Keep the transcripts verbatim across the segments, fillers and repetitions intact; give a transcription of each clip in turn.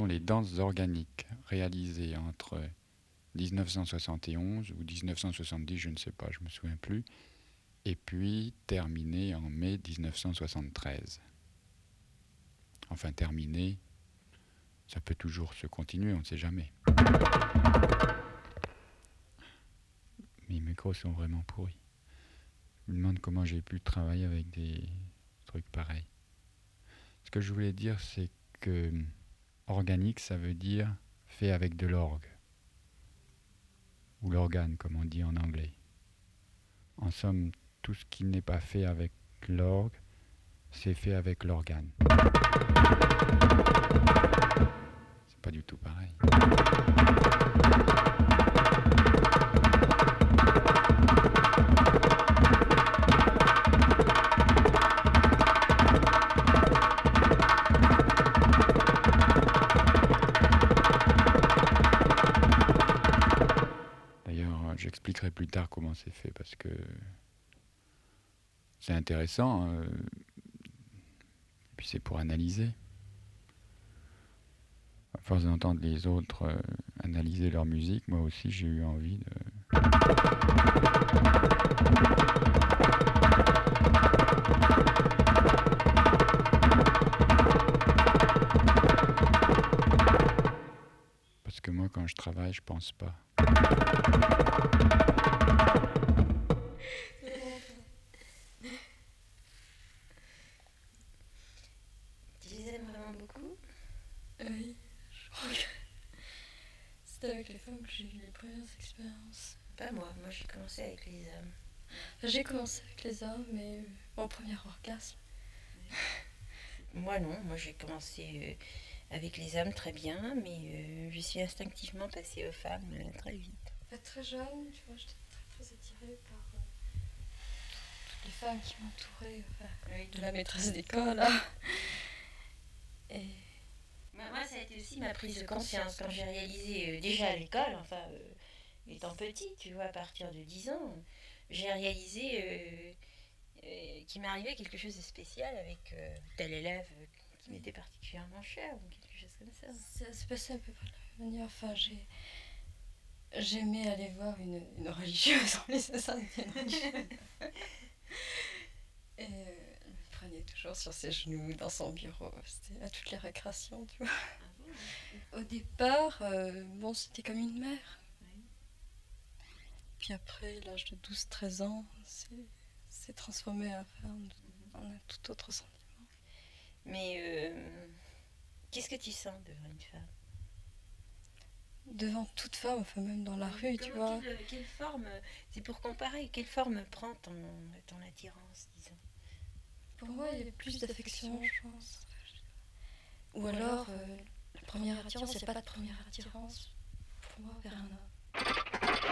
les danses organiques réalisées entre dix-neuf cent soixante et onze ou dix-neuf cent soixante-dix, je ne sais pas, je ne me souviens plus, et puis terminées en mai dix-neuf cent soixante-treize. Enfin, terminées, ça peut toujours se continuer, on ne sait jamais. Mes micros sont vraiment pourris. Je me demande comment j'ai pu travailler avec des trucs pareils. Ce que je voulais dire, c'est que organique, ça veut dire fait avec de l'orgue, ou l'organe, comme on dit en anglais. En somme, tout ce qui n'est pas fait avec l'orgue, c'est fait avec l'organe. C'est pas du tout pareil. D'ailleurs, j'expliquerai plus tard comment c'est fait parce que c'est intéressant. Euh, et puis c'est pour analyser. À force d'entendre les autres euh, analyser leur musique, moi aussi j'ai eu envie de... Parce que moi, quand je travaille, je pense pas. Tu les aimes vraiment beaucoup ? Oui, je crois que c'était avec les femmes que j'ai eu les premières expériences. Pas moi, moi j'ai commencé avec les hommes. Enfin, j'ai commencé avec les hommes, mais mon premier orgasme. Moi non, moi j'ai commencé euh, avec les hommes très bien, mais euh, je suis instinctivement passée aux femmes euh, très vite. Enfin, très jeune, tu vois, j'étais très très attirée par euh, toutes les femmes qui m'entouraient, enfin, Oui, de la maîtresse d'école. Là. Et moi, moi, ça a été aussi ma prise de conscience quand j'ai réalisé, euh, déjà à l'école, enfin, euh, étant petite, tu vois, à partir de dix ans, j'ai réalisé euh, euh, qu'il m'arrivait quelque chose de spécial avec euh, tel élève euh, qui m'était particulièrement cher ou quelque chose comme ça. ça s'est passé un peu par la manière, enfin, j'ai... J'aimais aller voir une, une religieuse, on laissait ça une religieuse. Et euh, elle me prenait toujours sur ses genoux dans son bureau. C'était à toutes les récréations, tu vois. Ah bon ? Au départ, euh, bon, c'était comme une mère. Oui. Puis après, l'âge de douze treize ans, c'est, c'est transformé à faire en un tout autre sentiment. Mais euh, qu'est-ce que tu sens devant une femme ? Devant toute femme, enfin même dans la rue, tu Comment, vois. quelle, quelle forme, c'est pour comparer, quelle forme prend ton, ton attirance, disons ? Pour moi, il y a plus d'affection, je pense. Ou alors, euh, la première attirance, il n'y a pas de première attirance pour moi vers un homme.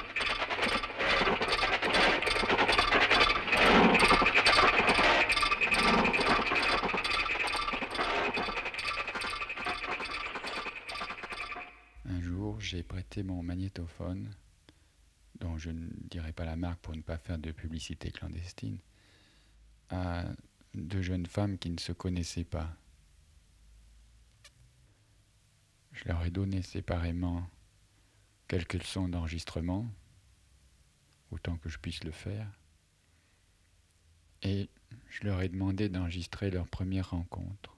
Un jour, j'ai prêté mon magnétophone, dont je ne dirai pas la marque pour ne pas faire de publicité clandestine, à deux jeunes femmes qui ne se connaissaient pas. Je leur ai donné séparément quelques leçons d'enregistrement, autant que je puisse le faire, et je leur ai demandé d'enregistrer leur première rencontre.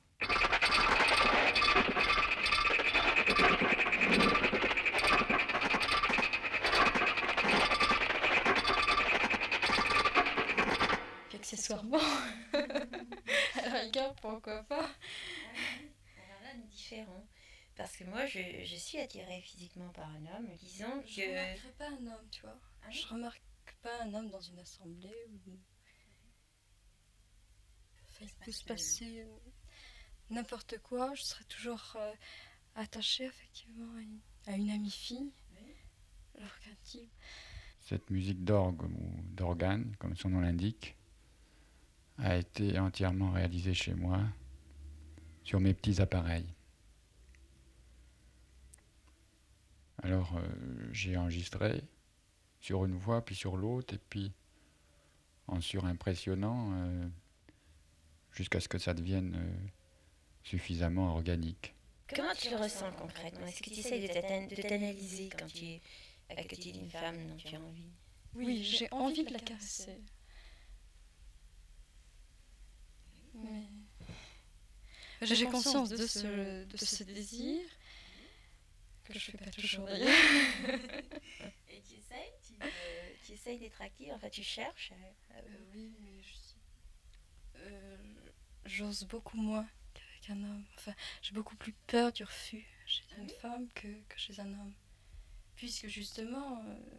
Puis accessoirement, à la rigueur, pourquoi pas. Alors là, différent. Parce que moi, je, je suis attirée physiquement par un homme, disons Je que... remarquerai pas un homme, tu vois. Ah oui ? Je remarque pas un homme dans une assemblée où... Enfin, il peut se passer euh, n'importe quoi. Je serai toujours euh, attachée effectivement à une, à une amie fille. Oui. L'organe type. Cette musique d'orgue ou d'organe, comme son nom l'indique, a été entièrement réalisée chez moi sur mes petits appareils. Alors euh, j'ai enregistré sur une voix, puis sur l'autre, et puis en surimpressionnant euh, jusqu'à ce que ça devienne euh, suffisamment organique. Comment tu le ressens concrètement? Est-ce que tu essayes de t'ana- de t'analyser quand tu es à côté d'une femme dont tu as envie? Oui, j'ai envie de la caresser. Mais j'ai conscience de ce, de ce désir, que je fais pas toujours d'ailleurs. Et tu essayes tu, euh, tu essayes d'être active, enfin tu cherches à- à- Euh, oui, mais je euh, j'ose beaucoup moins qu'avec un homme. Enfin, j'ai beaucoup plus peur du refus chez une femme que, que chez un homme. Puisque justement, euh,